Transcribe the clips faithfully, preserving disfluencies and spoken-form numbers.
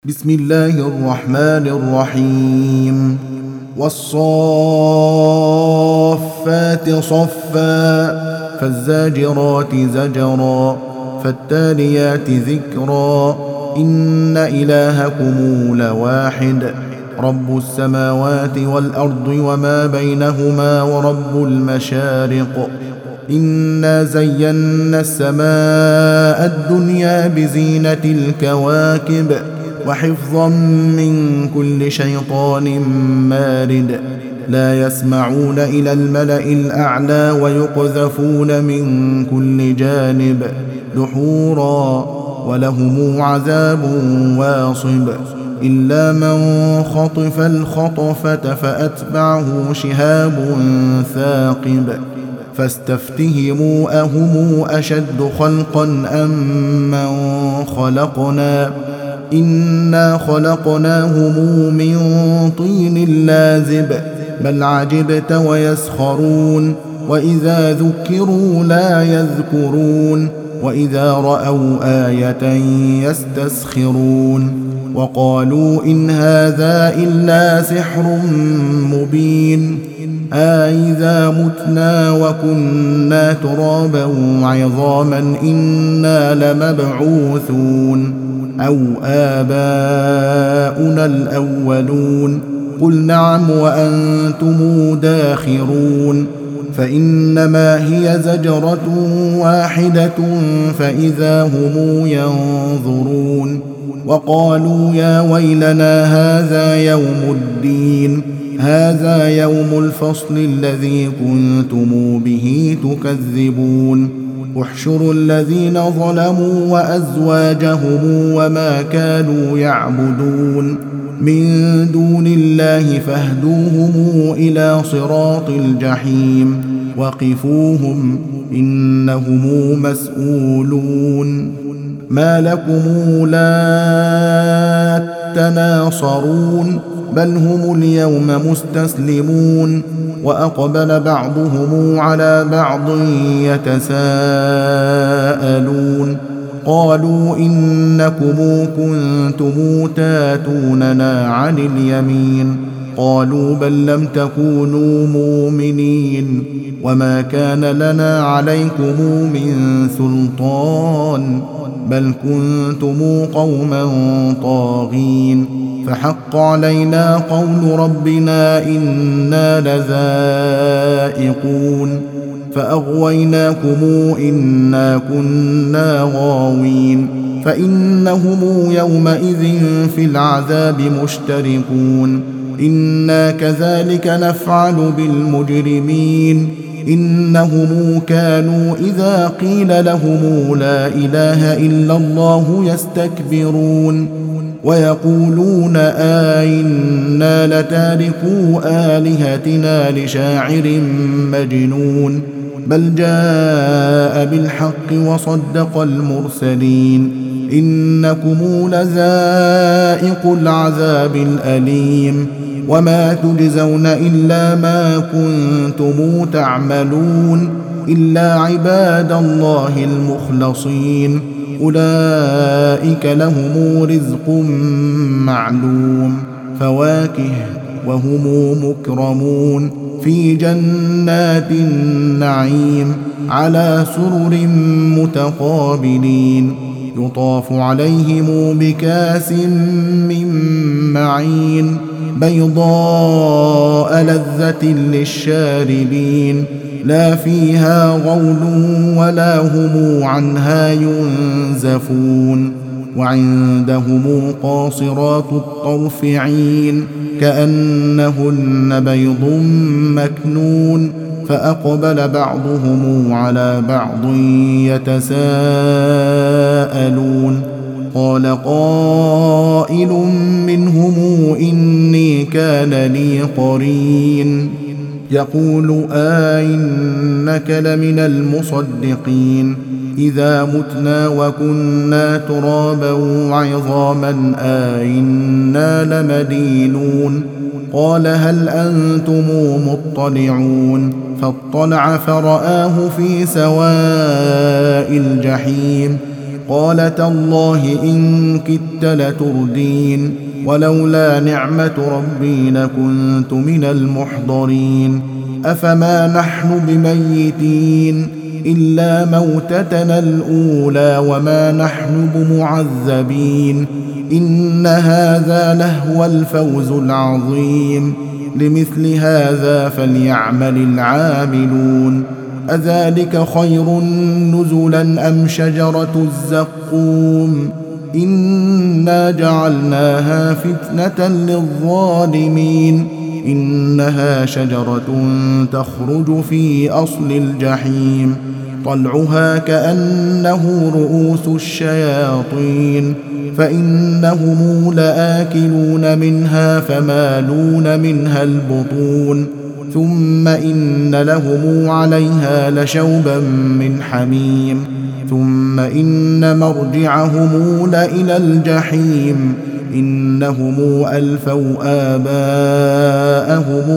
بسم الله الرحمن الرحيم والصافات صفا فالزاجرات زجرا فالتاليات ذكرا إن إلهكم لواحد رب السماوات والأرض وما بينهما ورب المشارق إنا زينا السماء الدنيا بزينة الكواكب وحفظا من كل شيطان مارد لا يسمعون إلى الملأ الأعلى ويقذفون من كل جانب دحورا ولهم عذاب واصب إلا من خطف الخطفة فأتبعه شهاب ثاقب فاستفتهموا أهم أشد خلقا أم من خلقنا إنا خلقناهم من طين لازب بل عجبت ويسخرون وإذا ذكروا لا يذكرون وإذا رأوا آية يستسخرون وقالوا إن هذا إلا سحر مبين أإذا متنا وكنا ترابا وعظاما إنا لمبعوثون أو آباؤنا الأولون قل نعم وأنتم داخرون فإنما هي زجرة واحدة فإذا هم ينظرون وقالوا يا ويلنا هذا يوم الدين هذا يوم الفصل الذي كنتم به تكذبون احشروا الذين ظلموا وأزواجهم وما كانوا يعبدون من دون الله فاهدوهم إلى صراط الجحيم وقفوهم إنهم مسؤولون ما لكم لا تناصرون بل هم اليوم مستسلمون وأقبل بعضهم على بعض يتساءلون قالوا إنكم كنتم تاتوننا عن اليمين قالوا بل لم تكونوا مؤمنين وما كان لنا عليكم من سلطان بل كنتم قوما طاغين فحق علينا قول ربنا إنا لذائقون فأغويناكم إنا كنا غاوين فإنهم يومئذ في العذاب مشتركون إنا كذلك نفعل بالمجرمين إنهم كانوا إذا قيل لهم لا إله إلا الله يستكبرون ويقولون آئنا لتاركو آلهتنا لشاعر مجنون بل جاء بالحق وصدق المرسلين إنكم لذائق العذاب الأليم وما تجزون إلا ما كنتم تعملون إلا عباد الله المخلصين أولئك لهم رزق معلوم فواكه وهم مكرمون في جنات النعيم على سرر متقابلين يطاف عليهم بكاس من معين بيضاء لذة للشاربين لا فيها غول ولا هم عنها ينزفون وعندهم قاصرات الطرف عين كأنهن بيض مكنون فأقبل بعضهم على بعض يتساءلون قال قائل منهم إني كان لي قرين يقول آئنك لمن المصدقين إذا متنا وكنا ترابا وعظاما آئنا لمدينون قال هل أنتم مطلعون فاطلع فرآه في سواء الجحيم قال تالله إن كدت لتردين ولولا نعمة ربي لكنت من المحضرين أفما نحن بميتين إلا موتتنا الأولى وما نحن بمعذبين إن هذا لهو الفوز العظيم لمثل هذا فليعمل العاملون أذلك خير نزلا أم شجرة الزقوم إنا جعلناها فتنة للظالمين إنها شجرة تخرج في أصل الجحيم طلعها كأنه رؤوس الشياطين فإنهم لآكلون منها فمالون منها البطون ثم إن لهم عليها لشوبا من حميم ثم إن مرجعهم لإلى الجحيم إنهم ألفوا آباءهم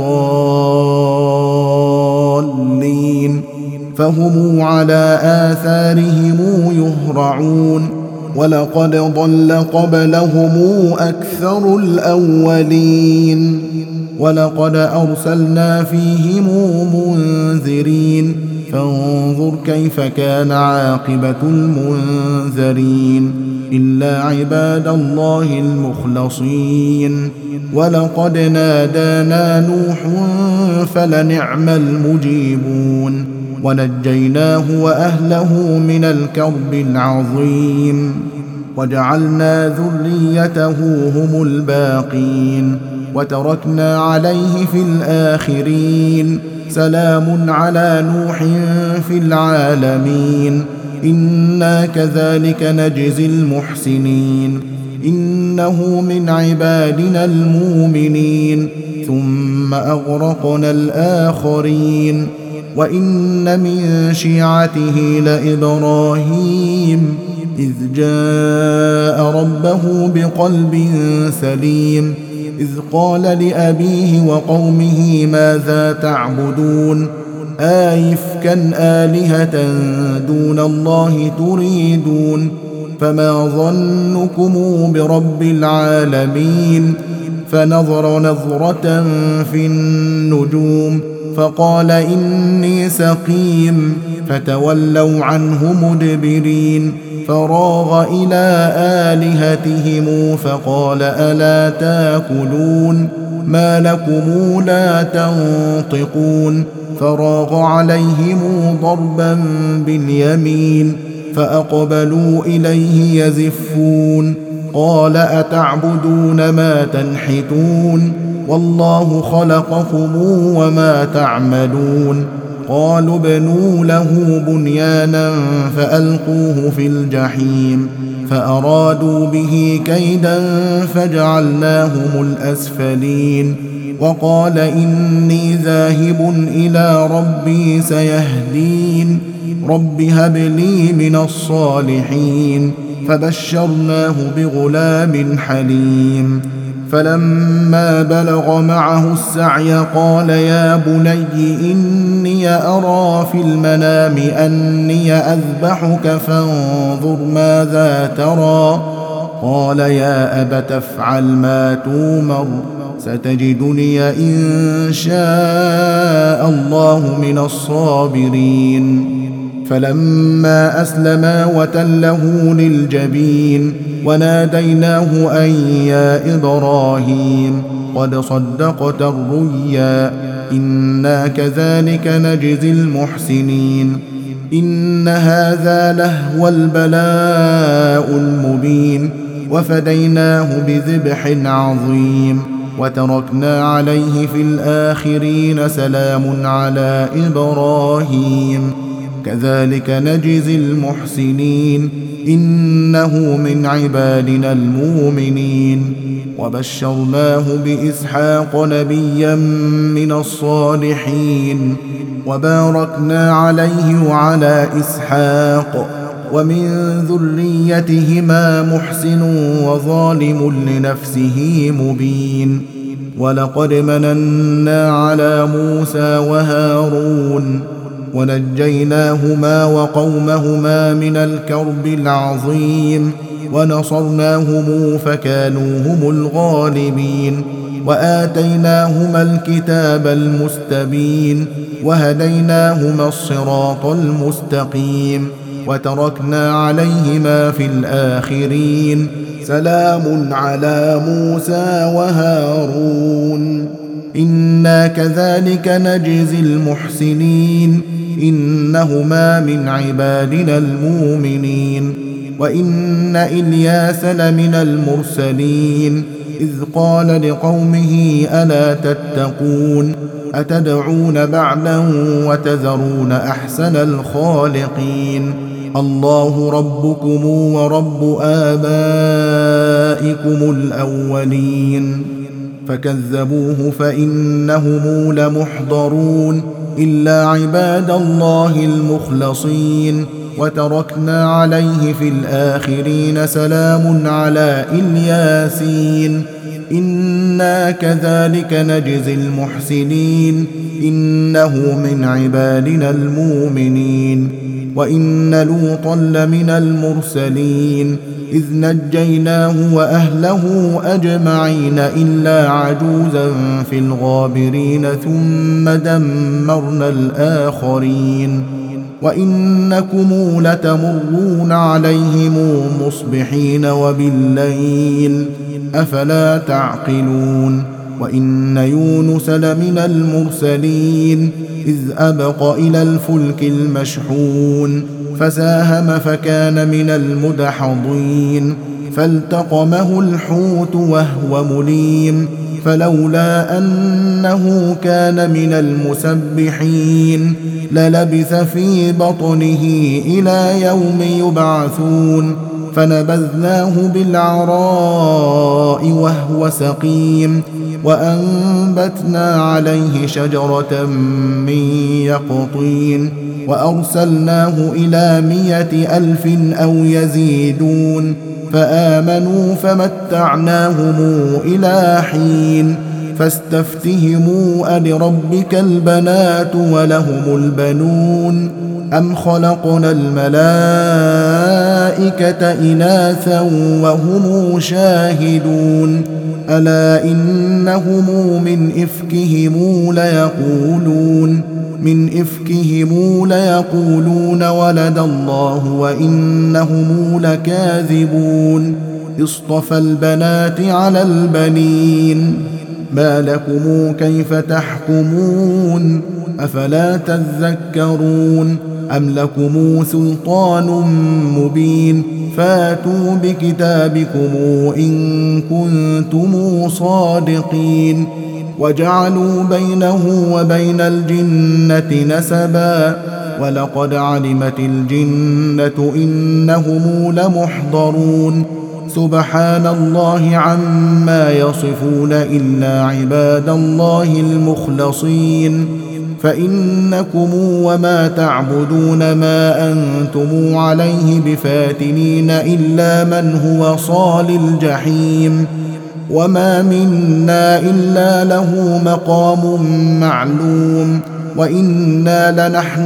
ضالين فهم على آثارهم يهرعون ولقد ضل قبلهم أكثر الأولين ولقد أرسلنا فيهم منذرين فانظر كيف كان عاقبة المنذرين إلا عباد الله المخلصين ولقد نادانا نوح فلنعم المجيبون ونجيناه وأهله من الكرب العظيم وجعلنا ذريته هم الباقين وتركنا عليه في الآخرين سلام على نوح في العالمين إنا كذلك نجزي المحسنين إنه من عبادنا المؤمنين ثم أغرقنا الآخرين وإن من شيعته لإبراهيم إذ جاء ربه بقلب سليم إذ قال لأبيه وقومه ماذا تعبدون آئفكا آلهة دون الله تريدون فما ظنكم برب العالمين فنظر نظرة في النجوم فقال إني سقيم فتولوا عنه مدبرين فراغ إلى آلهتهم فقال ألا تاكلون ما لكم لا تنطقون فراغ عليهم ضربا باليمين فأقبلوا إليه يزفون قال أتعبدون ما تنحتون والله خلقكم وما تعملون قالوا ابنوا له بنيانا فألقوه في الجحيم فأرادوا به كيدا فجعلناهم الأسفلين وقال إني ذاهب إلى ربي سيهدين رب هب لي من الصالحين فبشرناه بغلام حليم فلما بلغ معه السعي قال يا بني إني أرى في المنام أني أذبحك فانظر ماذا ترى قال يا أبت افعل ما تومر ستجدني إن شاء الله من الصابرين فلما أسلما وتله للجبين وناديناه أن يا إبراهيم قد صدقت الرؤيا إنا كذلك نجزي المحسنين إن هذا لهو البلاء المبين وفديناه بذبح عظيم وتركنا عليه في الآخرين سلام على إبراهيم كذلك نجزي المحسنين إنه من عبادنا المؤمنين وبشرناه بإسحاق نبيا من الصالحين وباركنا عليه وعلى إسحاق ومن ذريتهما محسن وظالم لنفسه مبين ولقد مننا على موسى وهارون ونجيناهما وقومهما من الكرب العظيم ونصرناهم فكانوا هم الغالبين وآتيناهما الكتاب المستبين وهديناهما الصراط المستقيم وتركنا عليهما في الآخرين سلام على موسى وهارون إنا كذلك نجزي المحسنين إنهما من عبادنا المؤمنين وإن إلياس لمن المرسلين إذ قال لقومه ألا تتقون أتدعون بعلا وتذرون أحسن الخالقين الله ربكم ورب آبائكم الأولين فكذبوه فإنهم لمحضرون إلا عباد الله المخلصين وتركنا عليه في الآخرين سلام على الياسين إنا كذلك نجزي المحسنين إنه من عبادنا المؤمنين وإن لوطا لمن المرسلين إذ نجيناه وأهله أجمعين إلا عجوزا في الغابرين ثم دمرنا الآخرين وإنكم لتمرون عليهم مصبحين وبالليل أفلا تعقلون وإن يونس لمن المرسلين إذ أبق إلى الفلك المشحون فساهم فكان من المدحضين فالتقمه الحوت وهو مليم فلولا أنه كان من المسبحين للبث في بطنه إلى يوم يبعثون فنبذناه بالعراء وهو سقيم وأنبتنا عليه شجرة من يقطين وأرسلناه إلى مائة ألف أو يزيدون فآمنوا فمتعناهم إلى حين فاستفتهموا ألربك البنات ولهم البنون أم خلقنا الملائكة إناثا وهم شاهدون ألا إنهم من إفكهم ليقولون من إفكهم ليقولون ولد الله وإنهم لكاذبون اصطفى البنات على البنين ما لكم كيف تحكمون أفلا تذكرون أم لكم سلطان مبين فاتوا بكتابكم إن كنتم صادقين وجعلوا بينه وبين الجنة نسبا ولقد علمت الجنة إنهم لمحضرون سبحان الله عما يصفون إلا عباد الله المخلصين فإنكم وما تعبدون ما أنتم عليه بفاتنين إلا من هو صال الجحيم وما منا إلا له مقام معلوم وإنا لنحن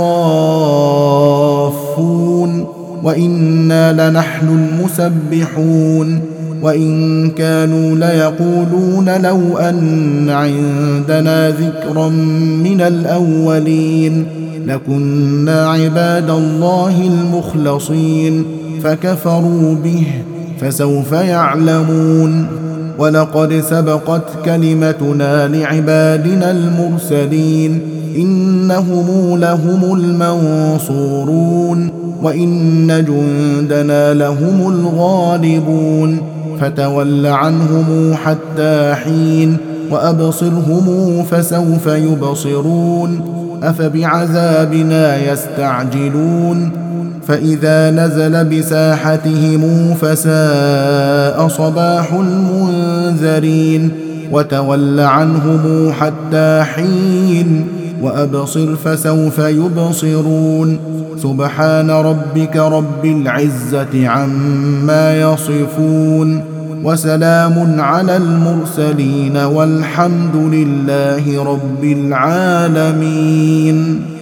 الصافون وإنا لنحن المسبحون وإن كانوا ليقولون لو أن عندنا ذكرا من الأولين لكنا عباد الله المخلصين فكفروا به فسوف يعلمون ولقد سبقت كلمتنا لعبادنا المرسلين إنهم لهم المنصورون وإن جندنا لهم الغالبون فتول عنهم حتى حين وأبصرهم فسوف يبصرون أفبعذابنا يستعجلون فإذا نزل بساحتهم فساء صباح المنذرين وتول عنهم حتى حين وأبصر فسوف يبصرون سبحان ربك رب العزة عما يصفون وسلام على المرسلين والحمد لله رب العالمين.